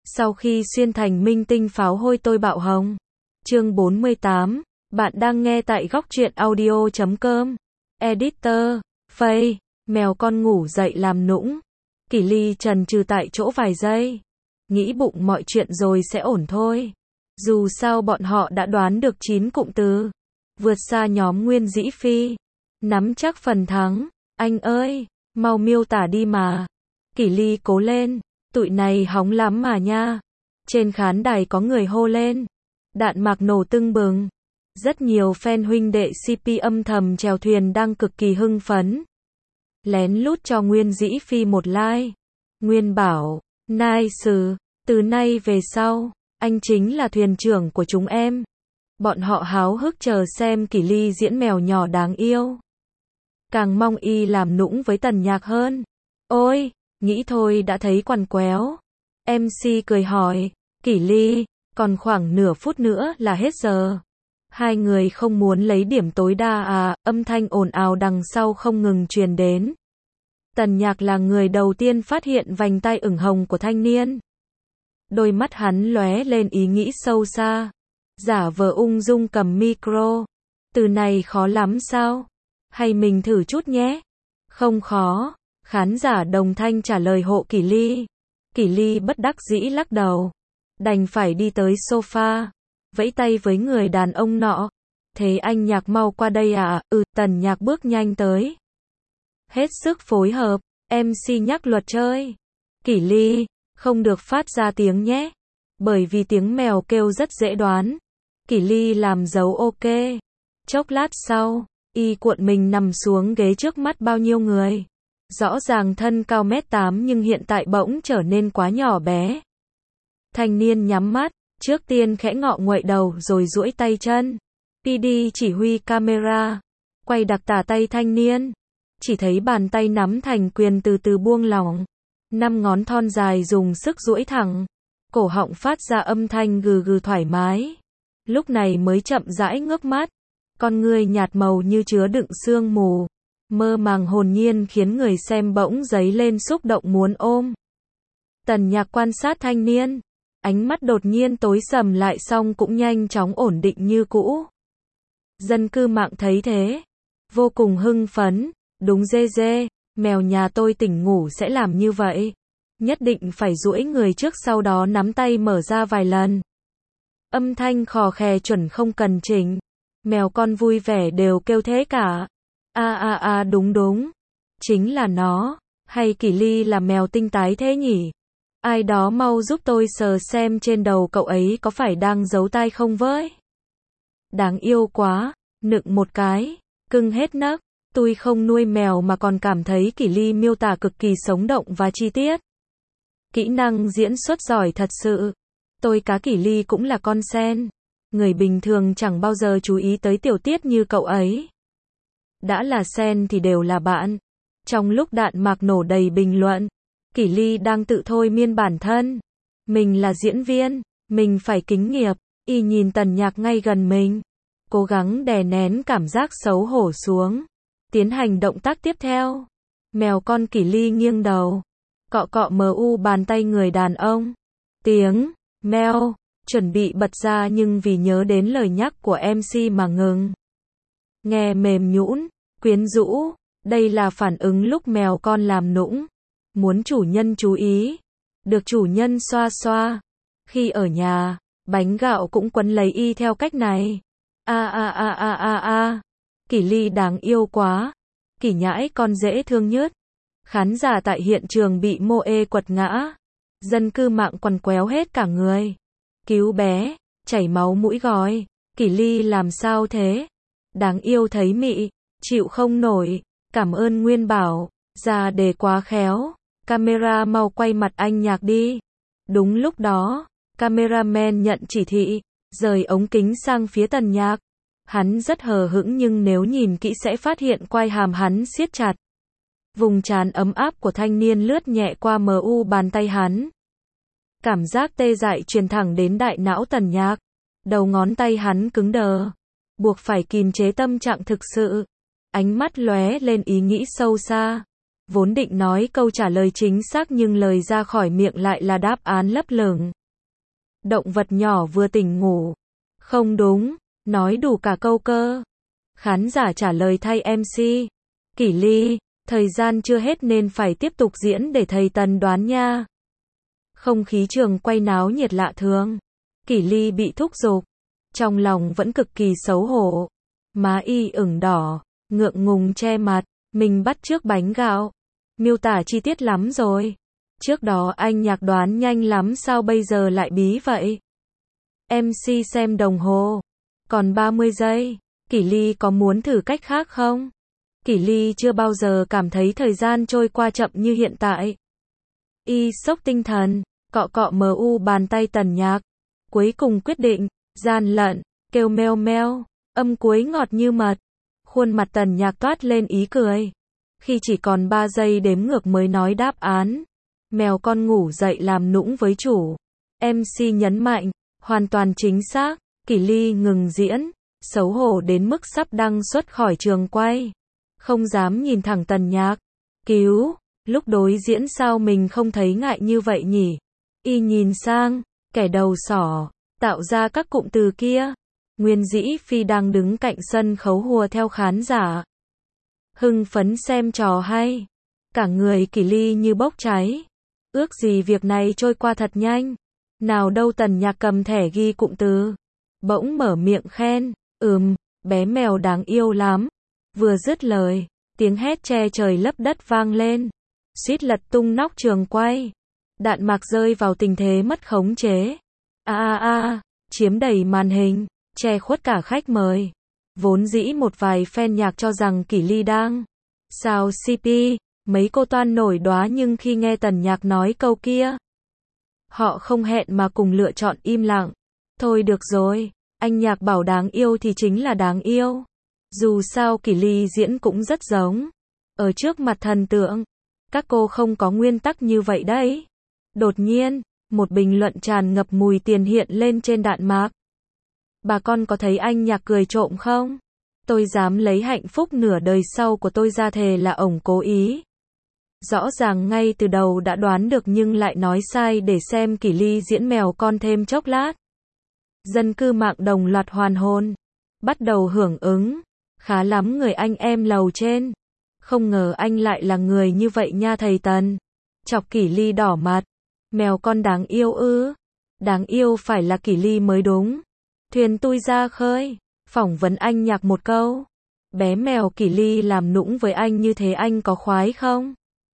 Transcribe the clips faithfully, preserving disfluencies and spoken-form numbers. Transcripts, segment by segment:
Sau khi xuyên thành minh tinh pháo hôi tôi bạo hồng. Chương bốn mươi tám, bạn đang nghe tại góc truyện audio chấm com. Editor, Faye, mèo con ngủ dậy làm nũng. Kỷ Ly trần trừ tại chỗ vài giây. Nghĩ bụng mọi chuyện rồi sẽ ổn thôi. Dù sao bọn họ đã đoán được chín cụm từ. Vượt xa nhóm Nguyên Dĩ Phi. Nắm chắc phần thắng. Anh ơi, mau miêu tả đi mà. Kỷ Ly cố lên. Tụi này hóng lắm mà nha. Trên khán đài có người hô lên. Đạn mạc nổ tưng bừng. Rất nhiều fan huynh đệ xê pê âm thầm chèo thuyền đang cực kỳ hưng phấn. Lén lút cho Nguyên Dĩ Phi một like. Nguyên bảo, nice, từ nay về sau, anh chính là thuyền trưởng của chúng em. Bọn họ háo hức chờ xem Kỷ Ly diễn mèo nhỏ đáng yêu. Càng mong y làm nũng với Tần Nhạc hơn. Ôi, nghĩ thôi đã thấy quằn quéo. em xê cười hỏi, Kỷ Ly, còn khoảng nửa phút nữa là hết giờ. Hai người không muốn lấy điểm tối đa à, âm thanh ồn ào đằng sau không ngừng truyền đến. Tần Nhạc là người đầu tiên phát hiện vành tai ửng hồng của thanh niên. Đôi mắt hắn lóe lên ý nghĩ sâu xa. Giả vờ ung dung cầm micro. Từ này khó lắm sao? Hay mình thử chút nhé? Không khó. Khán giả đồng thanh trả lời hộ Kỷ Ly. Kỷ Ly bất đắc dĩ lắc đầu. Đành phải đi tới sofa. Vẫy tay với người đàn ông nọ. Thế anh Nhạc mau qua đây à? Ừ, Tần Nhạc bước nhanh tới. Hết sức phối hợp. em xê nhắc luật chơi. Kỷ Ly, không được phát ra tiếng nhé. Bởi vì tiếng mèo kêu rất dễ đoán. Kỷ Ly làm dấu ok. Chốc lát sau, y cuộn mình nằm xuống ghế trước mắt bao nhiêu người. Rõ ràng thân cao mét tám nhưng hiện tại bỗng trở nên quá nhỏ bé. Thanh niên nhắm mắt, trước tiên khẽ ngọ nguậy đầu rồi duỗi tay chân. pê đê chỉ huy camera, quay đặc tả tay thanh niên. Chỉ thấy bàn tay nắm thành quyền từ từ buông lỏng. Năm ngón thon dài dùng sức duỗi thẳng. Cổ họng phát ra âm thanh gừ gừ thoải mái. Lúc này mới chậm rãi ngước mắt. Con ngươi nhạt màu như chứa đựng sương mù. Mơ màng hồn nhiên khiến người xem bỗng dấy lên xúc động muốn ôm. Tần Nhạc quan sát thanh niên. Ánh mắt đột nhiên tối sầm lại xong cũng nhanh chóng ổn định như cũ. Dân cư mạng thấy thế. Vô cùng hưng phấn. Đúng dê dê, mèo nhà tôi tỉnh ngủ sẽ làm như vậy. Nhất định phải duỗi người trước sau đó nắm tay mở ra vài lần. Âm thanh khò khè chuẩn không cần chỉnh. Mèo con vui vẻ đều kêu thế cả. A a a đúng đúng. Chính là nó. Hay Kỷ Ly là mèo tinh tái thế nhỉ? Ai đó mau giúp tôi sờ xem trên đầu cậu ấy có phải đang giấu tai không với? Đáng yêu quá. Nựng một cái. Cưng hết nấc. Tôi không nuôi mèo mà còn cảm thấy Kỷ Ly miêu tả cực kỳ sống động và chi tiết. Kỹ năng diễn xuất giỏi thật sự. Tôi cá Kỷ Ly cũng là con sen. Người bình thường chẳng bao giờ chú ý tới tiểu tiết như cậu ấy. Đã là sen thì đều là bạn. Trong lúc đạn mạc nổ đầy bình luận, Kỷ Ly đang tự thôi miên bản thân. Mình là diễn viên, mình phải kính nghiệp. Y nhìn Tần Nhạc ngay gần mình. Cố gắng đè nén cảm giác xấu hổ xuống. Tiến hành động tác tiếp theo. Mèo con Kỷ Ly nghiêng đầu. Cọ cọ mờ u bàn tay người đàn ông. Tiếng, meo, chuẩn bị bật ra nhưng vì nhớ đến lời nhắc của em xê mà ngừng. Nghe mềm nhũn, quyến rũ. Đây là phản ứng lúc mèo con làm nũng. Muốn chủ nhân chú ý. Được chủ nhân xoa xoa. Khi ở nhà, bánh gạo cũng quấn lấy y theo cách này. A a a a a a. Kỷ Ly đáng yêu quá. Kỷ nhãi con dễ thương nhất. Khán giả tại hiện trường bị mô ê quật ngã. Dân cư mạng quằn quéo hết cả người. Cứu bé, chảy máu mũi gói. Kỷ Ly làm sao thế? Đáng yêu thấy mị, chịu không nổi. Cảm ơn Nguyên bảo, ra đề quá khéo. Camera mau quay mặt anh Nhạc đi. Đúng lúc đó, cameraman nhận chỉ thị, rời ống kính sang phía Tần Nhạc. Hắn rất hờ hững nhưng nếu nhìn kỹ sẽ phát hiện quai hàm hắn siết chặt. Vùng trán ấm áp của thanh niên lướt nhẹ qua mờ u bàn tay hắn. Cảm giác tê dại truyền thẳng đến đại não Tần Nhạc. Đầu ngón tay hắn cứng đờ. Buộc phải kìm chế tâm trạng thực sự. Ánh mắt lóe lên ý nghĩ sâu xa. Vốn định nói câu trả lời chính xác nhưng lời ra khỏi miệng lại là đáp án lấp lửng. Động vật nhỏ vừa tỉnh ngủ. Không đúng, nói đủ cả câu cơ. Khán giả trả lời thay em xê. Kỷ Ly, thời gian chưa hết nên phải tiếp tục diễn để thầy Tần đoán nha. Không khí trường quay náo nhiệt lạ thường. Kỷ Ly bị thúc giục. Trong lòng vẫn cực kỳ xấu hổ. Má y ửng đỏ, ngượng ngùng che mặt, mình bắt chước bánh gạo. Miêu tả chi tiết lắm rồi. Trước đó anh Nhạc đoán nhanh lắm sao bây giờ lại bí vậy? em xê xem đồng hồ. Còn ba mươi giây. Kỷ Ly có muốn thử cách khác không? Kỷ Ly chưa bao giờ cảm thấy thời gian trôi qua chậm như hiện tại. Y sốc tinh thần, cọ cọ mờ u bàn tay Tần Nhạc. Cuối cùng quyết định, gian lận, kêu meo meo, âm cuối ngọt như mật. Khuôn mặt Tần Nhạc toát lên ý cười. Khi chỉ còn ba giây đếm ngược mới nói đáp án. Mèo con ngủ dậy làm nũng với chủ. em xê nhấn mạnh, hoàn toàn chính xác. Kỷ Ly ngừng diễn, xấu hổ đến mức sắp đăng xuất khỏi trường quay. Không dám nhìn thẳng Tần Nhạc. Cứu, lúc đối diễn sao mình không thấy ngại như vậy nhỉ? Y nhìn sang, kẻ đầu sỏ, tạo ra các cụm từ kia. Nguyên Dĩ Phi đang đứng cạnh sân khấu hùa theo khán giả. Hưng phấn xem trò hay. Cả người Kỷ Ly như bốc cháy. Ước gì việc này trôi qua thật nhanh. Nào đâu Tần Nhạc cầm thẻ ghi cụm từ. Bỗng mở miệng khen. Ừm, bé mèo đáng yêu lắm. Vừa dứt lời, tiếng hét che trời lấp đất vang lên. Suýt lật tung nóc trường quay. Đạn mạc rơi vào tình thế mất khống chế. A a a, chiếm đầy màn hình, che khuất cả khách mời. Vốn dĩ một vài fan nhạc cho rằng Kỷ Ly đang sao xê pê, mấy cô toan nổi đóa nhưng khi nghe Tần Nhạc nói câu kia, họ không hẹn mà cùng lựa chọn im lặng. Thôi được rồi, anh Nhạc bảo đáng yêu thì chính là đáng yêu. Dù sao Kỷ Ly diễn cũng rất giống. Ở trước mặt thần tượng, các cô không có nguyên tắc như vậy đấy. Đột nhiên, một bình luận tràn ngập mùi tiền hiện lên trên đạn mạc. Bà con có thấy anh Nhạc cười trộm không? Tôi dám lấy hạnh phúc nửa đời sau của tôi ra thề là ổng cố ý. Rõ ràng ngay từ đầu đã đoán được nhưng lại nói sai để xem Kỷ Ly diễn mèo con thêm chốc lát. Dân cư mạng đồng loạt hoàn hồn. Bắt đầu hưởng ứng. Khá lắm người anh em lầu trên. Không ngờ anh lại là người như vậy nha thầy Tần. Chọc Kỷ Ly đỏ mặt. Mèo con đáng yêu ư? Đáng yêu phải là Kỷ Ly mới đúng. Thuyền tui ra khơi. Phỏng vấn anh Nhạc một câu. Bé mèo Kỷ Ly làm nũng với anh như thế anh có khoái không?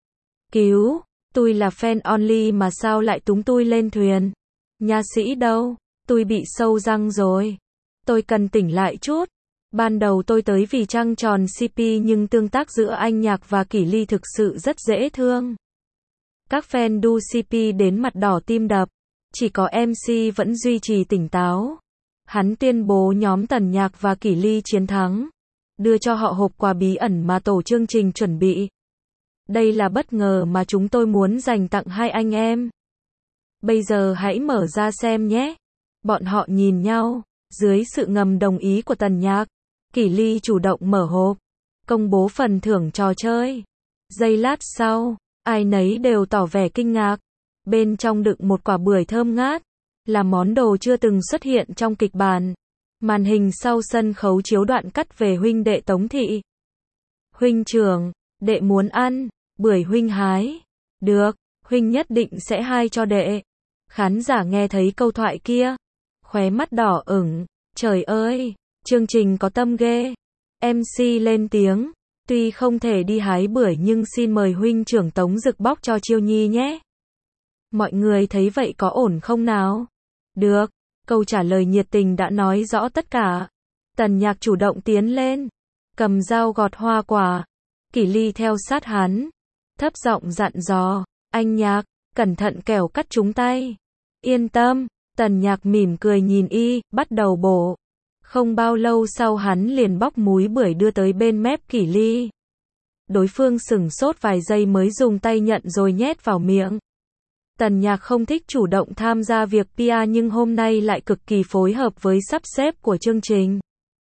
Cứu, tui là fan only mà sao lại túng tui lên thuyền? Nha sĩ đâu? Tui bị sâu răng rồi. Tôi cần tỉnh lại chút. Ban đầu tôi tới vì trăng tròn xê pê nhưng tương tác giữa anh Nhạc và Kỷ Ly thực sự rất dễ thương. Các fan đu xê pê đến mặt đỏ tim đập. Chỉ có em xê vẫn duy trì tỉnh táo. Hắn tuyên bố nhóm Tần Nhạc và Kỷ Ly chiến thắng. Đưa cho họ hộp quà bí ẩn mà tổ chương trình chuẩn bị. Đây là bất ngờ mà chúng tôi muốn dành tặng hai anh em. Bây giờ hãy mở ra xem nhé. Bọn họ nhìn nhau. Dưới sự ngầm đồng ý của Tần Nhạc, Kỷ Ly chủ động mở hộp. Công bố phần thưởng trò chơi. Giây lát sau, ai nấy đều tỏ vẻ kinh ngạc. Bên trong đựng một quả bưởi thơm ngát. Là món đồ chưa từng xuất hiện trong kịch bản. Màn hình sau sân khấu chiếu đoạn cắt về huynh đệ Tống Thị. Huynh trưởng, đệ muốn ăn, bưởi huynh hái. Được, huynh nhất định sẽ hai cho đệ. Khán giả nghe thấy câu thoại kia. Khóe mắt đỏ ửng, trời ơi, chương trình có tâm ghê. em xê lên tiếng, tuy không thể đi hái bưởi nhưng xin mời huynh trưởng Tống rực bóc cho Chiêu Nhi nhé. Mọi người thấy vậy có ổn không nào? Được, câu trả lời nhiệt tình đã nói rõ tất cả. Tần Nhạc chủ động tiến lên, cầm dao gọt hoa quả. Kỷ Ly theo sát hắn, thấp giọng dặn dò, anh Nhạc, cẩn thận kẻo cắt trúng tay. Yên tâm, Tần Nhạc mỉm cười nhìn y, bắt đầu bổ. Không bao lâu sau hắn liền bóc múi bưởi đưa tới bên mép Kỷ Ly. Đối phương sửng sốt vài giây mới dùng tay nhận rồi nhét vào miệng. Tần Nhạc không thích chủ động tham gia việc pê e nhưng hôm nay lại cực kỳ phối hợp với sắp xếp của chương trình.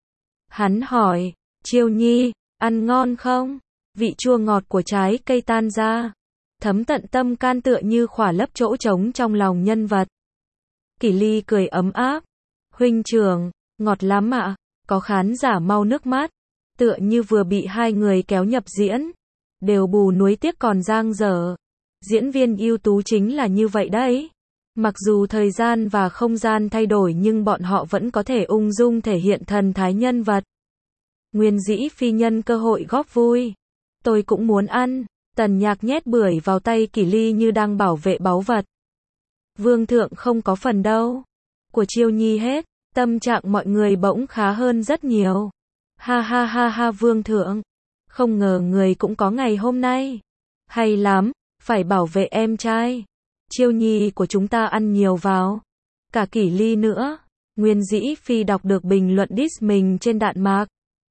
Hắn hỏi, Chiêu Nhi, ăn ngon không? Vị chua ngọt của trái cây tan ra. Thấm tận tâm can tựa như khỏa lấp chỗ trống trong lòng nhân vật. Kỷ Ly cười ấm áp. Huynh trưởng, ngọt lắm ạ. Có khán giả mau nước mắt. Tựa như vừa bị hai người kéo nhập diễn. Đều bù nuối tiếc còn dang dở. Diễn viên ưu tú chính là như vậy đấy. Mặc dù thời gian và không gian thay đổi nhưng bọn họ vẫn có thể ung dung thể hiện thần thái nhân vật. Nguyên Dĩ Phi nhân cơ hội góp vui. Tôi cũng muốn ăn. Tần Nhạc nhét bưởi vào tay Kỷ Ly như đang bảo vệ báu vật. Vương thượng không có phần đâu. Của Chiêu Nhi hết. Tâm trạng mọi người bỗng khá hơn rất nhiều. Ha ha ha ha vương thượng. Không ngờ người cũng có ngày hôm nay. Hay lắm, phải bảo vệ em trai. Chiêu Nhi của chúng ta ăn nhiều vào. Cả Kỷ Ly nữa. Nguyên Dĩ Phi đọc được bình luận diss mình trên đạn mạc.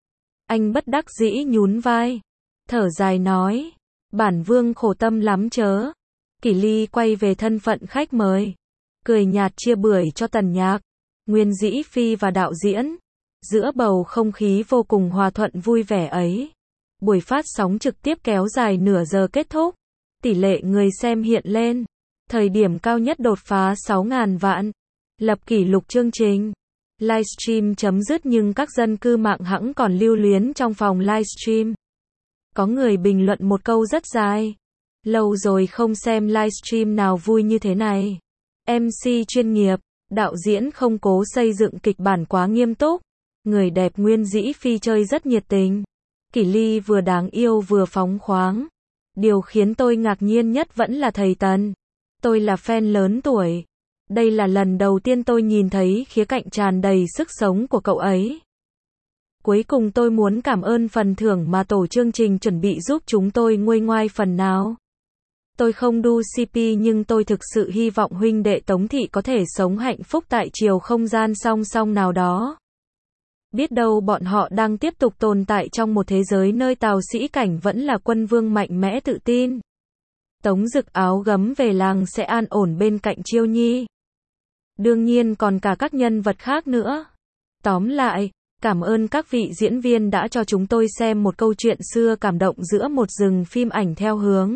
Anh bất đắc dĩ nhún vai. Thở dài nói. Bản vương khổ tâm lắm chớ. Kỷ Ly quay về thân phận khách mời. Cười nhạt chia bưởi cho Tần Nhạc, Nguyên Dĩ Phi và đạo diễn. Giữa bầu không khí vô cùng hòa thuận vui vẻ ấy. Buổi phát sóng trực tiếp kéo dài nửa giờ kết thúc. Tỷ lệ người xem hiện lên. Thời điểm cao nhất đột phá sáu nghìn vạn. Lập kỷ lục chương trình. Livestream chấm dứt nhưng các dân cư mạng hẵng còn lưu luyến trong phòng livestream. Có người bình luận một câu rất dài. Lâu rồi không xem livestream nào vui như thế này. em xê chuyên nghiệp, đạo diễn không cố xây dựng kịch bản quá nghiêm túc. Người đẹp Nguyên Dĩ Phi chơi rất nhiệt tình. Kỷ Ly vừa đáng yêu vừa phóng khoáng. Điều khiến tôi ngạc nhiên nhất vẫn là thầy Tần. Tôi là fan lớn tuổi. Đây là lần đầu tiên tôi nhìn thấy khía cạnh tràn đầy sức sống của cậu ấy. Cuối cùng tôi muốn cảm ơn phần thưởng mà tổ chương trình chuẩn bị giúp chúng tôi nguôi ngoai phần nào. Tôi không đu xê pê nhưng tôi thực sự hy vọng huynh đệ Tống Thị có thể sống hạnh phúc tại chiều không gian song song nào đó. Biết đâu bọn họ đang tiếp tục tồn tại trong một thế giới nơi Tào Sĩ Cảnh vẫn là quân vương mạnh mẽ tự tin. Tống Dực áo gấm về làng sẽ an ổn bên cạnh Chiêu Nhi. Đương nhiên còn cả các nhân vật khác nữa. Tóm lại, cảm ơn các vị diễn viên đã cho chúng tôi xem một câu chuyện xưa cảm động giữa một rừng phim ảnh theo hướng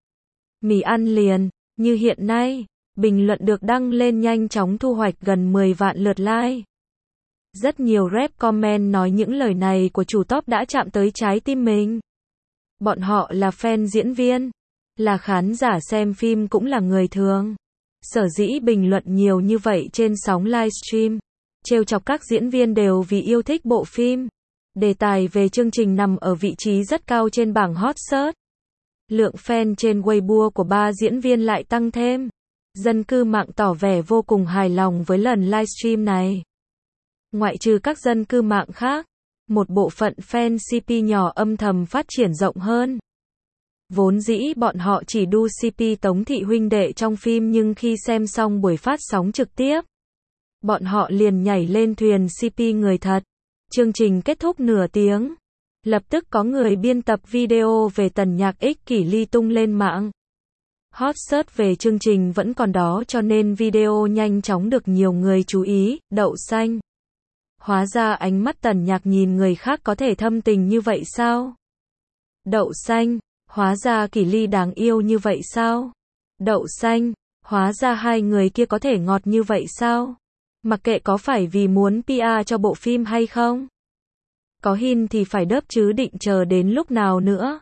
mì ăn liền. Như hiện nay, bình luận được đăng lên nhanh chóng thu hoạch gần mười vạn lượt like. Rất nhiều rep comment nói những lời này của chủ top đã chạm tới trái tim mình. Bọn họ là fan diễn viên, là khán giả xem phim cũng là người thường. Sở dĩ bình luận nhiều như vậy trên sóng livestream, trêu chọc các diễn viên đều vì yêu thích bộ phim. Đề tài về chương trình nằm ở vị trí rất cao trên bảng hot search. Lượng fan trên Weibo của ba diễn viên lại tăng thêm. Dân cư mạng tỏ vẻ vô cùng hài lòng với lần livestream này. Ngoại trừ các dân cư mạng khác, một bộ phận fan xê pê nhỏ âm thầm phát triển rộng hơn. Vốn dĩ bọn họ chỉ đu xê pê Tống Thị huynh đệ trong phim nhưng khi xem xong buổi phát sóng trực tiếp, bọn họ liền nhảy lên thuyền xê pê người thật. Chương trình kết thúc nửa tiếng. Lập tức có người biên tập video về Tần Nhạc x Kỷ Ly tung lên mạng. Hot search về chương trình vẫn còn đó cho nên video nhanh chóng được nhiều người chú ý. Đậu xanh. Hóa ra ánh mắt Tần Nhạc nhìn người khác có thể thâm tình như vậy sao? Đậu xanh. Hóa ra Kỷ Ly đáng yêu như vậy sao? Đậu xanh. Hóa ra hai người kia có thể ngọt như vậy sao? Mặc kệ có phải vì muốn pê e cho bộ phim hay không? Có hin thì phải đớp chứ định chờ đến lúc nào nữa.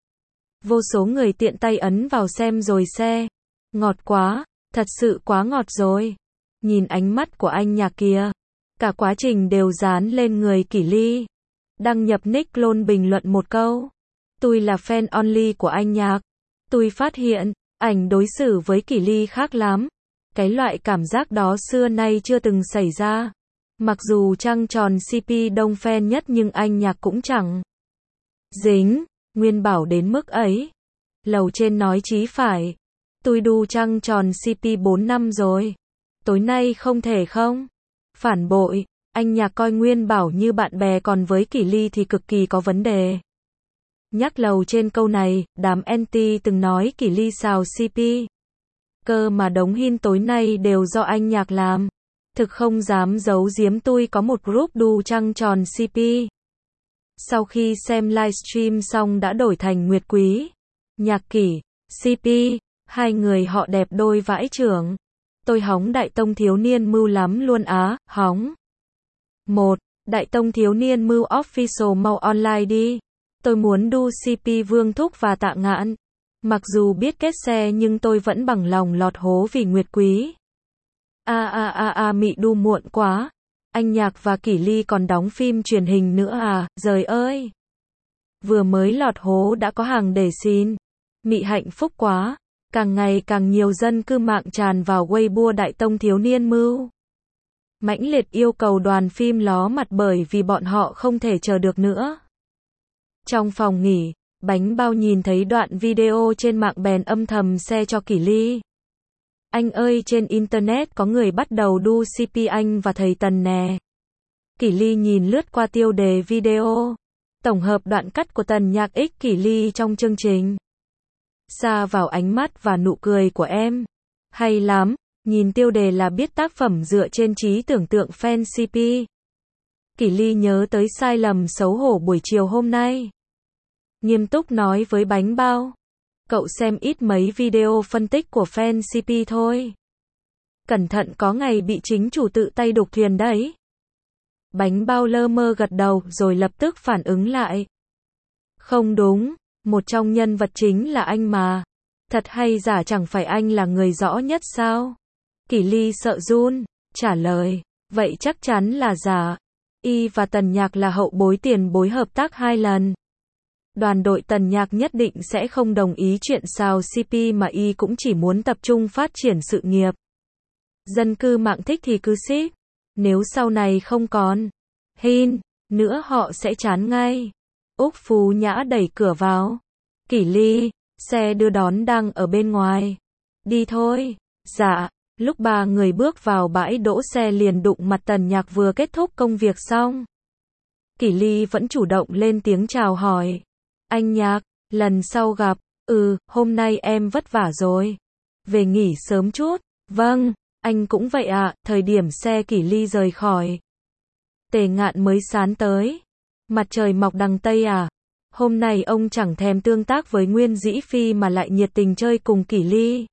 Vô số người tiện tay ấn vào xem rồi xe. Ngọt quá, thật sự quá ngọt rồi. Nhìn ánh mắt của anh Nhạc kìa. Cả quá trình đều dán lên người Kỷ Ly. Đăng nhập nick clone bình luận một câu. Tôi là fan only của anh Nhạc. Tôi phát hiện, ảnh đối xử với Kỷ Ly khác lắm. Cái loại cảm giác đó xưa nay chưa từng xảy ra. Mặc dù trăng tròn xê pê đông fan nhất nhưng anh Nhạc cũng chẳng dính, Nguyên bảo đến mức ấy. Lầu trên nói chí phải. Tôi đu trăng tròn xê pê bốn năm rồi. Tối nay không thể không? Phản bội, anh Nhạc coi Nguyên bảo như bạn bè còn với Kỷ Ly thì cực kỳ có vấn đề. Nhắc lầu trên câu này, đám anti từng nói Kỷ Ly xào xê pê. Cơ mà đống hin tối nay đều do anh Nhạc làm. Thực không dám giấu giếm tôi có một group đu trăng tròn xê pê. Sau khi xem livestream xong đã đổi thành Nguyệt Quý, Nhạc Kỷ, xê pê, hai người họ đẹp đôi vãi chưởng. Tôi hóng Đại Tông Thiếu Niên Mưu lắm luôn á, hóng. một. Đại Tông Thiếu Niên Mưu Official mau online đi. Tôi muốn đu xê pê Vương Thúc và Tạ Ngạn. Mặc dù biết kết xe nhưng tôi vẫn bằng lòng lọt hố vì Nguyệt Quý. A a a a mị đu muộn quá. Anh Nhạc và Kỷ Ly còn đóng phim truyền hình nữa à, giời ơi. Vừa mới lọt hố đã có hàng để xin. Mị hạnh phúc quá. Càng ngày càng nhiều dân cư mạng tràn vào Weibo Đại Tông Thiếu Niên Mưu. Mãnh liệt yêu cầu đoàn phim ló mặt bởi vì bọn họ không thể chờ được nữa. Trong phòng nghỉ, Bánh Bao nhìn thấy đoạn video trên mạng bèn âm thầm share cho Kỷ Ly. Anh ơi, trên internet có người bắt đầu đu xê pê anh và thầy Tần nè. Kỷ Ly nhìn lướt qua tiêu đề video. Tổng hợp đoạn cắt của Tần Nhạc X Kỷ Ly trong chương trình. Xa vào ánh mắt và nụ cười của em. Hay lắm, nhìn tiêu đề là biết tác phẩm dựa trên trí tưởng tượng fan xê pê. Kỷ Ly nhớ tới sai lầm xấu hổ buổi chiều hôm nay. Nghiêm túc nói với Bánh Bao. Cậu xem ít mấy video phân tích của fan xê pê thôi. Cẩn thận có ngày bị chính chủ tự tay đục thuyền đấy. Bánh Bao lơ mơ gật đầu rồi lập tức phản ứng lại. Không đúng, một trong nhân vật chính là anh mà. Thật hay giả, chẳng phải anh là người rõ nhất sao? Kỷ Ly sợ run, trả lời. Vậy chắc chắn là giả. Y và Tần Nhạc là hậu bối tiền bối hợp tác hai lần. Đoàn đội Tần Nhạc nhất định sẽ không đồng ý chuyện xào xê pê mà Y cũng chỉ muốn tập trung phát triển sự nghiệp. Dân cư mạng thích thì cứ ship. Nếu sau này không còn hin nữa họ sẽ chán ngay. Úc Phú Nhã đẩy cửa vào. Kỷ Ly, xe đưa đón đang ở bên ngoài. Đi thôi. Dạ. Lúc ba người bước vào bãi đỗ xe liền đụng mặt Tần Nhạc vừa kết thúc công việc xong. Kỷ Ly vẫn chủ động lên tiếng chào hỏi. Anh Nhạc, lần sau gặp. Ừ, hôm nay em vất vả rồi. Về nghỉ sớm chút. Vâng, anh cũng vậy ạ. À. Thời điểm xe Kỷ Ly rời khỏi, Tề Ngạn mới sán tới. Mặt trời mọc đằng Tây à? Hôm nay ông chẳng thèm tương tác với Nguyên Dĩ Phi mà lại nhiệt tình chơi cùng Kỷ Ly.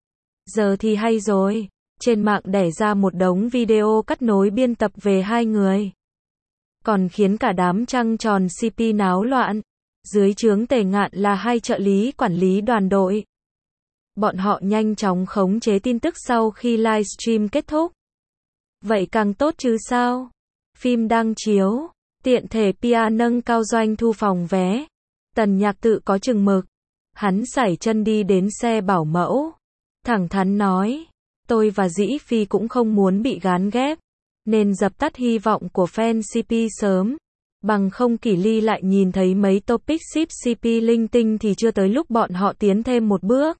Giờ thì hay rồi. Trên mạng đẻ ra một đống video cắt nối biên tập về hai người. Còn khiến cả đám trăng tròn xê pê náo loạn. Dưới trướng Tề Ngạn là hai trợ lý quản lý đoàn đội. Bọn họ nhanh chóng khống chế tin tức sau khi livestream kết thúc. Vậy càng tốt chứ sao? Phim đang chiếu, tiện thể pê e nâng cao doanh thu phòng vé. Tần Nhạc tự có chừng mực. Hắn sải chân đi đến xe bảo mẫu. Thẳng thắn nói, tôi và Dĩ Phi cũng không muốn bị gán ghép. Nên dập tắt hy vọng của fan xê pê sớm. Bằng không Kỷ Ly lại nhìn thấy mấy topic ship xê pê linh tinh thì chưa tới lúc bọn họ tiến thêm một bước.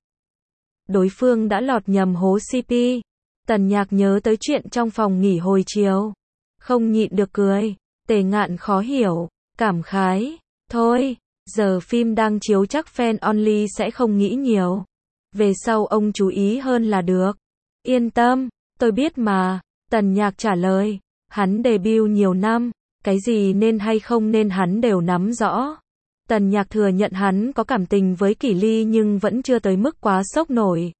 Đối phương đã lọt nhầm hố xê pê. Tần Nhạc nhớ tới chuyện trong phòng nghỉ hồi chiều. Không nhịn được cười. Tề Ngạn khó hiểu, cảm khái. Thôi, giờ phim đang chiếu chắc fan only sẽ không nghĩ nhiều. Về sau ông chú ý hơn là được. Yên tâm, tôi biết mà. Tần Nhạc trả lời. Hắn debut nhiều năm. Cái gì nên hay không nên hắn đều nắm rõ. Tần Nhạc thừa nhận hắn có cảm tình với Kỷ Ly nhưng vẫn chưa tới mức quá sốc nổi.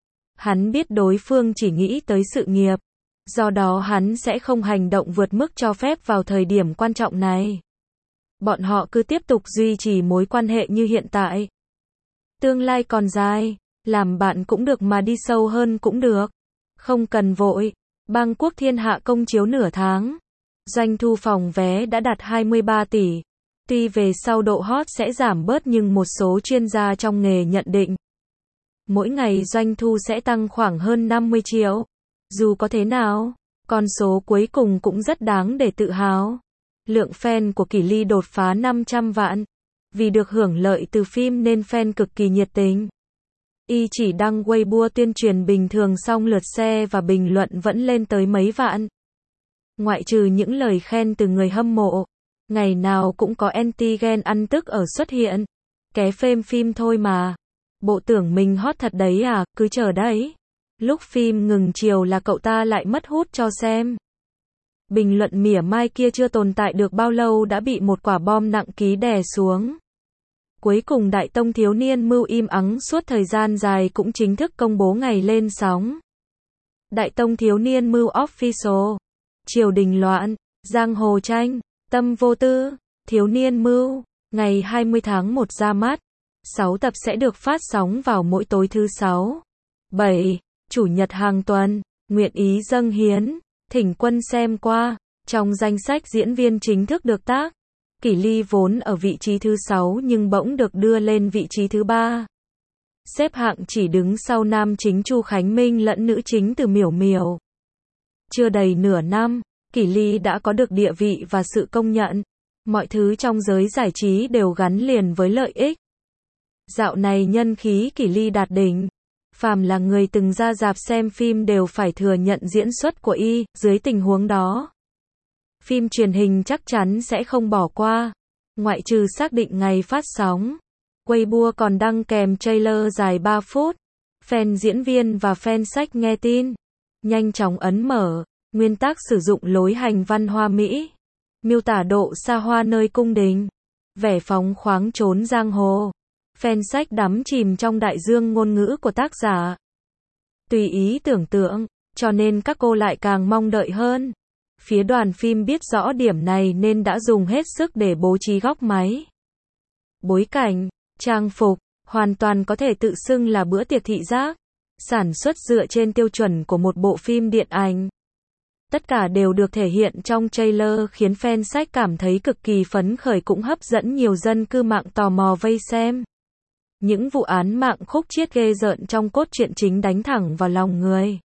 Hắn biết đối phương chỉ nghĩ tới sự nghiệp. Do đó hắn sẽ không hành động vượt mức cho phép vào thời điểm quan trọng này. Bọn họ cứ tiếp tục duy trì mối quan hệ như hiện tại. Tương lai còn dài, làm bạn cũng được mà đi sâu hơn cũng được. Không cần vội. Bang Quốc Thiên Hạ công chiếu nửa tháng. Doanh thu phòng vé đã đạt hai mươi ba tỷ. Tuy về sau độ hot sẽ giảm bớt nhưng một số chuyên gia trong nghề nhận định mỗi ngày doanh thu sẽ tăng khoảng hơn năm mươi triệu. Dù có thế nào, con số cuối cùng cũng rất đáng để tự hào. Lượng fan của Kỷ Ly đột phá năm trăm vạn. Vì được hưởng lợi từ phim nên fan cực kỳ nhiệt tình. Y chỉ đăng Weibo tuyên truyền bình thường xong lượt share và bình luận vẫn lên tới mấy vạn. Ngoại trừ những lời khen từ người hâm mộ, ngày nào cũng có anti-gen ăn tức ở xuất hiện. Ké phêm phim thôi mà. Bộ tưởng mình hot thật đấy à, cứ chờ đấy. Lúc phim ngừng chiều là cậu ta lại mất hút cho xem. Bình luận mỉa mai kia chưa tồn tại được bao lâu đã bị một quả bom nặng ký đè xuống. Cuối cùng Đại Tông Thiếu Niên Mưu im ắng suốt thời gian dài cũng chính thức công bố ngày lên sóng. Đại tông thiếu niên mưu official. Triều đình loạn, giang hồ tranh, tâm vô tư, thiếu niên mưu, ngày hai mươi tháng một ra mắt. sáu tập sẽ được phát sóng vào mỗi tối thứ sáu, bảy, chủ nhật hàng tuần. Nguyện ý dâng hiến, thỉnh quân xem qua. Trong danh sách diễn viên chính thức được tác, Kỷ Ly vốn ở vị trí thứ sáu nhưng bỗng được đưa lên vị trí thứ ba. Xếp hạng chỉ đứng sau nam chính Chu Khánh Minh lẫn nữ chính Từ Miểu Miểu. Chưa đầy nửa năm, Kỷ Ly đã có được địa vị và sự công nhận. Mọi thứ trong giới giải trí đều gắn liền với lợi ích. Dạo này nhân khí Kỷ Ly đạt đỉnh. Phàm là người từng ra rạp xem phim đều phải thừa nhận diễn xuất của y, dưới tình huống đó. Phim truyền hình chắc chắn sẽ không bỏ qua. Ngoại trừ xác định ngày phát sóng. Weibo còn đăng kèm trailer dài ba phút. Fan diễn viên và fan sách nghe tin. Nhanh chóng ấn mở. Nguyên tắc sử dụng lối hành văn hoa Mỹ. Miêu tả độ xa hoa nơi cung đình. Vẻ phóng khoáng trốn giang hồ. Fan sách đắm chìm trong đại dương ngôn ngữ của tác giả. Tùy ý tưởng tượng, cho nên các cô lại càng mong đợi hơn. Phía đoàn phim biết rõ điểm này nên đã dùng hết sức để bố trí góc máy. Bối cảnh, trang phục, hoàn toàn có thể tự xưng là bữa tiệc thị giác. Sản xuất dựa trên tiêu chuẩn của một bộ phim điện ảnh. Tất cả đều được thể hiện trong trailer khiến fan sách cảm thấy cực kỳ phấn khởi cũng hấp dẫn nhiều dân cư mạng tò mò vây xem. Những vụ án mạng khúc chiết ghê rợn trong cốt truyện chính đánh thẳng vào lòng người.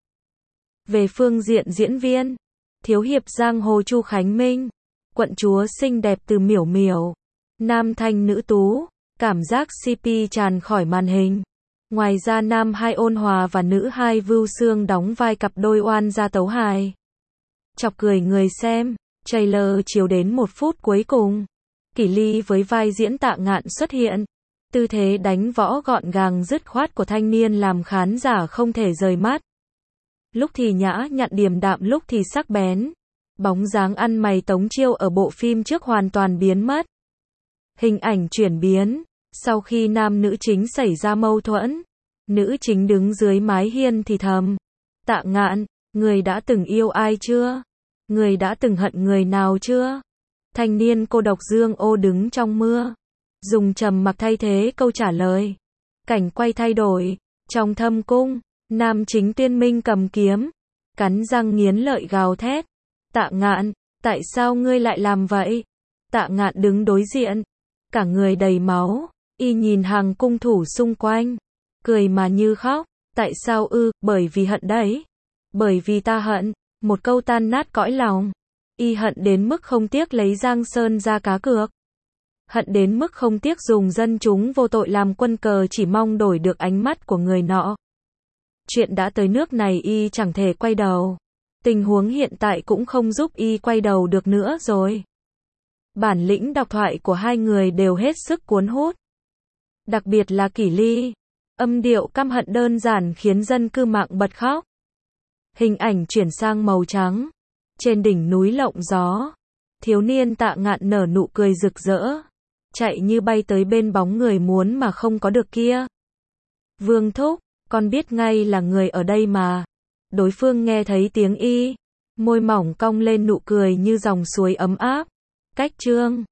Về phương diện diễn viên, thiếu hiệp giang hồ Chu Khánh Minh, quận chúa xinh đẹp Từ Miểu Miểu, nam thanh nữ tú, cảm giác xê pê tràn khỏi màn hình. Ngoài ra nam hai ôn hòa và nữ hai Vưu Sương đóng vai cặp đôi oan gia tấu hài. Chọc cười người xem, trailer chiếu đến một phút cuối cùng. Kỷ Ly với vai diễn Tạ Ngạn xuất hiện. Tư thế đánh võ gọn gàng dứt khoát của thanh niên làm khán giả không thể rời mắt. Lúc thì nhã nhặn điềm đạm lúc thì sắc bén. Bóng dáng ăn mày Tống Chiêu ở bộ phim trước hoàn toàn biến mất. Hình ảnh chuyển biến. Sau khi nam nữ chính xảy ra mâu thuẫn, nữ chính đứng dưới mái hiên thì thầm. Tạ Ngạn, người đã từng yêu ai chưa? Người đã từng hận người nào chưa? Thanh niên cô độc dương ô đứng trong mưa. Dùng trầm mặc thay thế câu trả lời. Cảnh quay thay đổi. Trong thâm cung, nam chính Tuyên Minh cầm kiếm. Cắn răng nghiến lợi gào thét. Tạ Ngạn, tại sao ngươi lại làm vậy? Tạ Ngạn đứng đối diện. Cả người đầy máu. Y nhìn hàng cung thủ xung quanh. Cười mà như khóc. Tại sao ư? Bởi vì hận đấy. Bởi vì ta hận. Một câu tan nát cõi lòng. Y hận đến mức không tiếc lấy Giang Sơn ra cá cược. Hận đến mức không tiếc dùng dân chúng vô tội làm quân cờ chỉ mong đổi được ánh mắt của người nọ. Chuyện đã tới nước này y chẳng thể quay đầu. Tình huống hiện tại cũng không giúp y quay đầu được nữa rồi. Bản lĩnh đọc thoại của hai người đều hết sức cuốn hút. Đặc biệt là Kỷ Ly. Âm điệu căm hận đơn giản khiến dân cư mạng bật khóc. Hình ảnh chuyển sang màu trắng. Trên đỉnh núi lộng gió. Thiếu niên Tạ Ngạn nở nụ cười rực rỡ. Chạy như bay tới bên bóng người muốn mà không có được kia. Vương thúc, con biết ngay là người ở đây mà. Đối phương nghe thấy tiếng y. Môi mỏng cong lên nụ cười như dòng suối ấm áp. Cách chương.